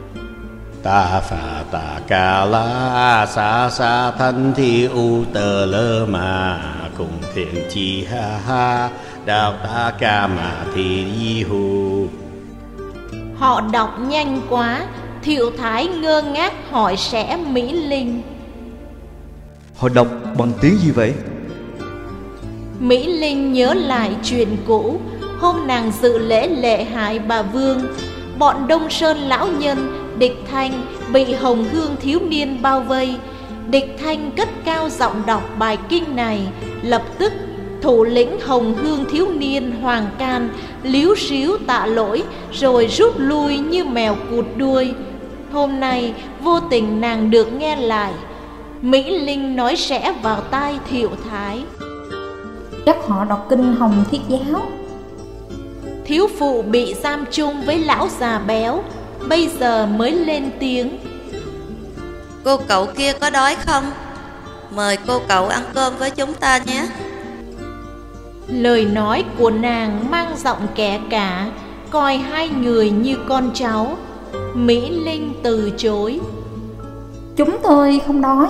Ta phà ta ca la sa sa thân thi u tờ lơ mà cùng thiện chi ha ha đạo ta ca mà thi di hù.
Họ đọc nhanh quá, Thiệu Thái ngơ ngác hỏi sẽ Mỹ Linh:
Họ đọc bằng tiếng gì vậy?
Mỹ Linh nhớ lại chuyện cũ. Hôm nàng dự lễ lệ hại bà Vương, bọn Đông Sơn lão nhân, Địch Thanh bị Hồng Hương thiếu niên bao vây. Địch Thanh cất cao giọng đọc bài kinh này. Lập tức thủ lĩnh Hồng Hương thiếu niên Hoàng Can líu ríu tạ lỗi, rồi rút lui như mèo cụt đuôi. Hôm nay vô tình nàng được nghe lại. Mỹ Linh nói rẽ vào tai Thiệu Thái:
Chắc họ đọc kinh Hồng Thiết Giáo.
Thiếu phụ bị giam chung với lão già béo, bây giờ mới lên tiếng:
Cô cậu kia có đói không? Mời cô cậu ăn cơm với chúng ta nhé.
Lời nói của nàng mang giọng kẻ cả, coi hai người như con cháu. Mỹ Linh từ chối:
Chúng tôi không đói.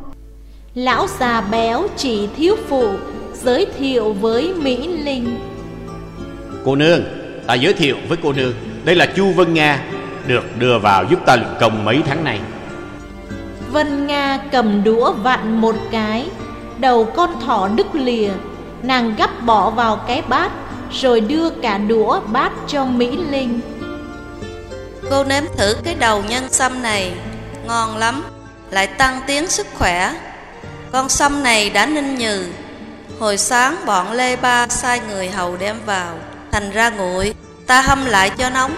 Lão già béo chỉ thiếu phụ, giới thiệu với Mỹ Linh:
Cô nương, ta giới thiệu với cô nương, đây là Chu Vân Nga, được đưa vào giúp ta luyện công mấy tháng nay.
Vân Nga cầm đũa vặn một cái, đầu con thỏ đứt lìa. Nàng gắp bỏ vào cái bát, rồi đưa cả đũa bát cho Mỹ Linh.
Cô nếm thử cái đầu nhân sâm này, ngon lắm, lại tăng tiến sức khỏe. Con sâm này đã ninh nhừ, hồi sáng bọn Lê Ba sai người hầu đem vào, thành ra nguội, ta hâm lại cho nóng.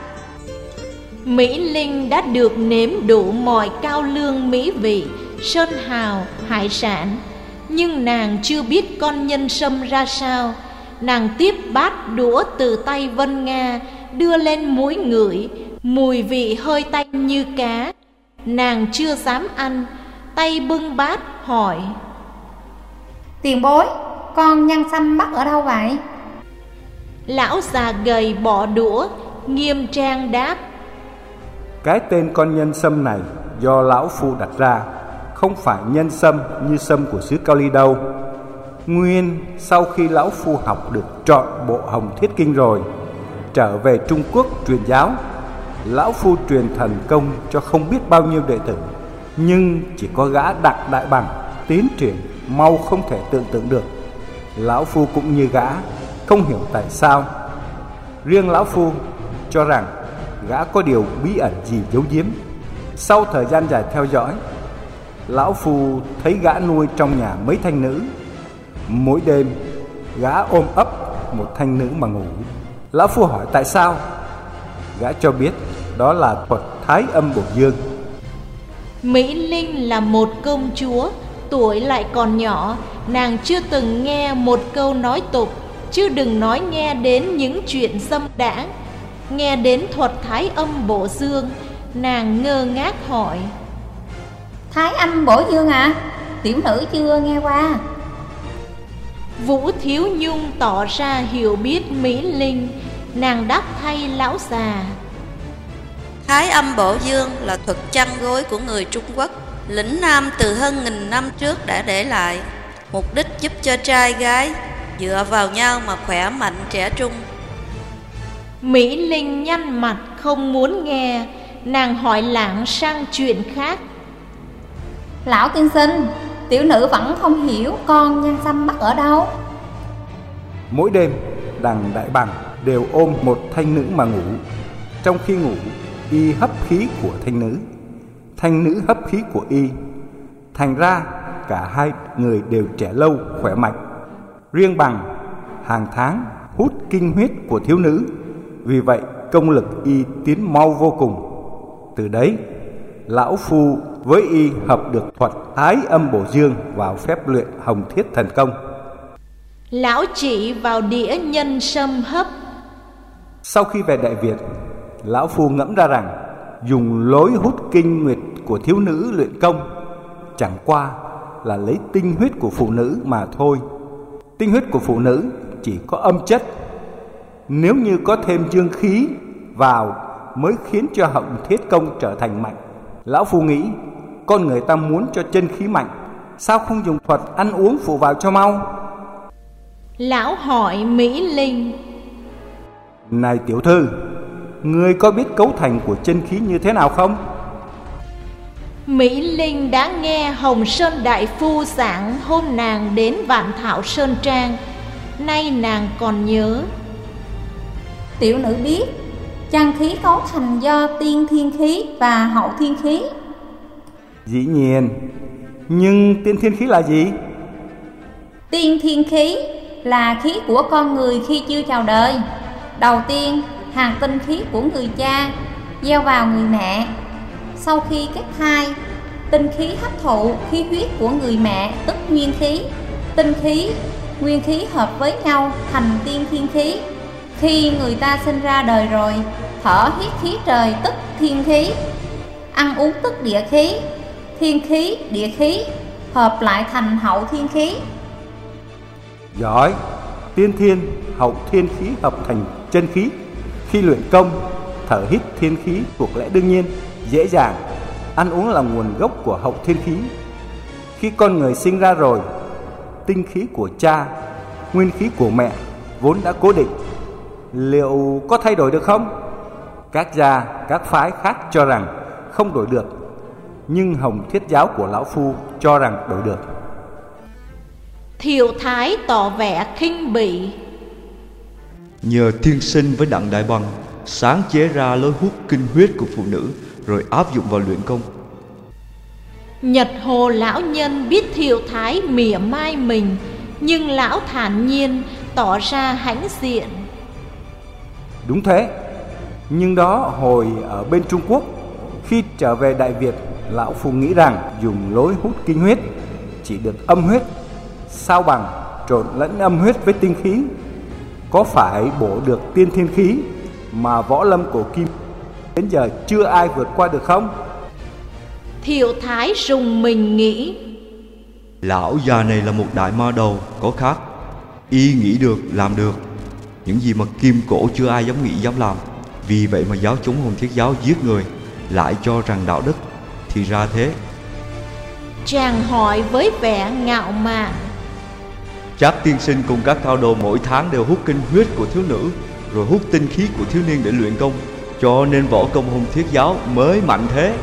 Mỹ Linh đã được nếm đủ mọi cao lương mỹ vị, sơn hào, hải sản, nhưng nàng chưa biết con nhân sâm ra sao. Nàng tiếp bát đũa từ tay Vân Nga, đưa lên mũi ngửi, mùi vị hơi tanh như cá. Nàng chưa dám ăn, tay bưng bát hỏi:
Tiền bối, con nhân sâm bắt ở đâu vậy?
Lão già gầy bỏ đũa, nghiêm trang đáp:
Cái tên con nhân sâm này do lão phu đặt ra, không phải nhân sâm như sâm của xứ Cao Ly đâu. Nguyên sau khi lão phu học được trọn bộ Hồng Thiết Kinh rồi, trở về Trung Quốc truyền giáo, lão phu truyền thần công cho không biết bao nhiêu đệ tử, nhưng chỉ có gã Đặng Đại Bằng tiến triển mau không thể tưởng tượng được. Lão phu cũng như gã, không hiểu tại sao. Riêng lão phu cho rằng gã có điều bí ẩn gì giấu giếm. Sau thời gian dài theo dõi, lão phu thấy gã nuôi trong nhà mấy thanh nữ. Mỗi đêm gã ôm ấp một thanh nữ mà ngủ. Lão phu hỏi tại sao, gã cho biết đó là thuật Thái Âm Bổ Dương.
Mỹ Linh là một công chúa, tuổi lại còn nhỏ, nàng chưa từng nghe một câu nói tục, chứ đừng nói nghe đến những chuyện dâm đãng. Nghe đến thuật Thái Âm Bổ Dương, nàng ngơ ngác hỏi:
Thái Âm Bổ Dương à? tiểu nữ chưa nghe qua.
Vũ Thiếu Nhung tỏ ra hiểu biết Mỹ Linh. Nàng đáp thay lão già.
Thái âm bổ dương là thuật chăn gối của người Trung Quốc. Lĩnh Nam từ hơn nghìn năm trước đã để lại, mục đích giúp cho trai gái dựa vào nhau mà khỏe mạnh trẻ trung.
Mỹ Linh nhăn mặt không muốn nghe. Nàng hỏi lảng sang chuyện khác.
Lão tiên sinh, tiểu nữ vẫn không hiểu con nhan xăm bắt ở đâu.
Mỗi đêm đằng Đại Bằng đều ôm một thanh nữ mà ngủ. Trong khi ngủ, y hấp khí của thanh nữ, thanh nữ hấp khí của y. Thành ra cả hai người đều trẻ lâu khỏe mạnh. Riêng Bằng hàng tháng hút kinh huyết của thiếu nữ, vì vậy công lực y tiến mau vô cùng. Từ đấy lão phu với y hợp được thuật thái âm bổ dương vào phép luyện hồng thiết thần công.
Lão chỉ vào đĩa nhân sâm hấp.
Sau khi về Đại Việt, lão phu ngẫm ra rằng dùng lối hút kinh nguyệt của thiếu nữ luyện công chẳng qua là lấy tinh huyết của phụ nữ mà thôi. Tinh huyết của phụ nữ chỉ có âm chất, nếu như có thêm dương khí vào mới khiến cho hồng thiết công trở thành mạnh. Lão phu nghĩ con người ta muốn cho chân khí mạnh, sao không dùng thuật ăn uống phụ vào cho mau?
Lão hỏi Mỹ Linh.
Này tiểu thư, ngươi có biết cấu thành của chân khí như thế nào không?
Mỹ Linh đã nghe Hồng Sơn Đại Phu giảng hôm nàng đến Vạn Thảo Sơn Trang, nay nàng còn nhớ.
Tiểu nữ biết chân khí cấu thành do tiên thiên khí và hậu thiên khí.
Dĩ nhiên, nhưng tiên thiên khí là gì?
Tiên thiên khí là khí của con người khi chưa chào đời. Đầu tiên, hàng tinh khí của người cha gieo vào người mẹ. Sau khi kết thai, tinh khí hấp thụ khí huyết của người mẹ tức nguyên khí. Tinh khí, nguyên khí hợp với nhau thành tiên thiên khí. Khi người ta sinh ra đời rồi, thở hít khí trời tức thiên khí, ăn uống tức địa khí, thiên khí, địa khí hợp lại thành hậu thiên khí.
Giỏi, tiên thiên, hậu thiên khí hợp thành chân khí. Khi luyện công, thở hít thiên khí thuộc lẽ đương nhiên, dễ dàng. Ăn uống là nguồn gốc của hậu thiên khí. Khi con người sinh ra rồi, tinh khí của cha, nguyên khí của mẹ vốn đã cố định. Liệu có thay đổi được không? Các gia, các phái khác cho rằng không đổi được, nhưng Hồng Thiết giáo của lão phu cho rằng đổi được.
Thiệu Thái tỏ vẻ khinh bỉ.
Nhờ tiên sinh với Đặng Đại Bằng sáng chế ra lối hút kinh huyết của phụ nữ, rồi áp dụng vào luyện công.
Nhật Hồ lão nhân biết Thiệu Thái mỉa mai mình, nhưng lão thản nhiên tỏ ra hãnh diện.
Đúng thế, nhưng đó hồi ở bên Trung Quốc. Khi trở về Đại Việt, lão phu nghĩ rằng dùng lối hút kinh huyết chỉ được âm huyết, sao bằng trộn lẫn âm huyết với tinh khí. Có phải bổ được tiên thiên khí mà võ lâm cổ kim đến giờ chưa ai vượt qua được không?
Thiệu Thái rùng mình nghĩ.
Lão già này là một đại ma đầu có khác. Y nghĩ được làm được những gì mà kim cổ chưa ai dám nghĩ dám làm. Vì vậy mà giáo chúng Hồng Thiết giáo giết người, lại cho rằng đạo đức. Thì ra thế.
Chàng hỏi với vẻ ngạo mạn.
Chắc tiên sinh cùng các cao đồ mỗi tháng đều hút kinh huyết của thiếu nữ, rồi hút tinh khí của thiếu niên để luyện công, cho nên võ công Hồng Thiết giáo mới mạnh thế.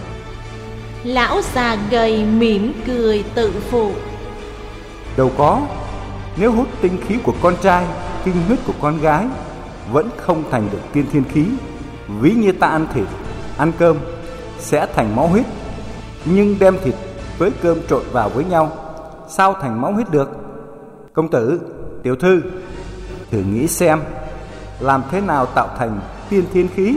Lão già gầy mỉm cười tự phụ.
Đâu có, nếu hút tinh khí của con trai, kinh huyết của con gái vẫn không thành được tiên thiên khí. Ví như ta ăn thịt, ăn cơm sẽ thành máu huyết, nhưng đem thịt với cơm trộn vào với nhau, sao thành máu huyết được? Công tử, tiểu thư, thử nghĩ xem, làm thế nào tạo thành tiên thiên khí?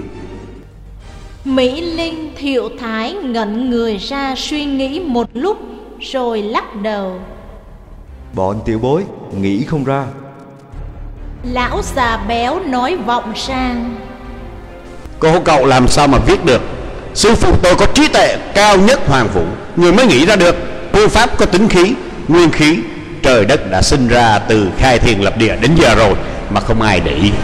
Mỹ Linh Thiệu Thái ngẩn người ra suy nghĩ một lúc, rồi lắc đầu.
Bọn tiểu bối nghĩ không ra.
Lão già béo nói vọng sang.
Cô cậu làm sao mà viết được? Sư phụ tôi có trí tuệ cao nhất hoàng vũ, người mới nghĩ ra được. phương pháp có tính khí, nguyên khí. Trời đất đã sinh ra từ khai thiên lập địa đến giờ rồi mà không ai để ý.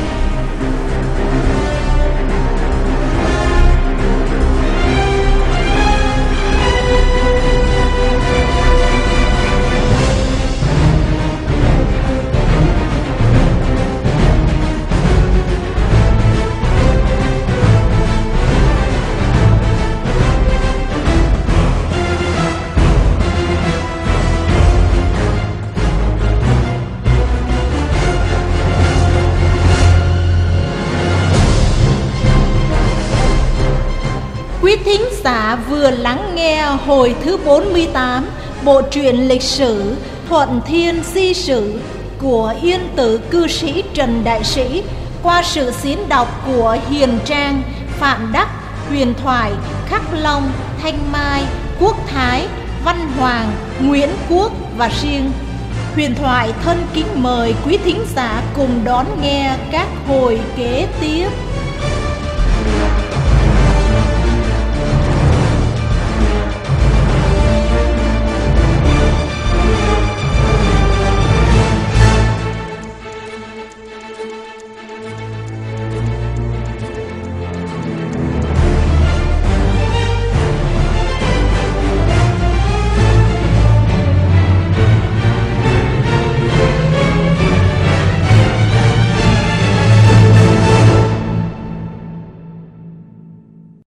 Quý thính giả vừa lắng nghe hồi thứ bốn mươi tám bộ truyện lịch sử Thuận Thiên Si Sử của Yên Tử cư sĩ Trần Đại Sĩ qua sự diễn đọc của Hiền Trang, Phạm Đắc, Huyền Thoại, Khắc Long, Thanh Mai, Quốc Thái, Văn Hoàng, Nguyễn Quốc và riêng. Huyền Thoại thân kính mời quý thính giả cùng đón nghe các hồi kế tiếp.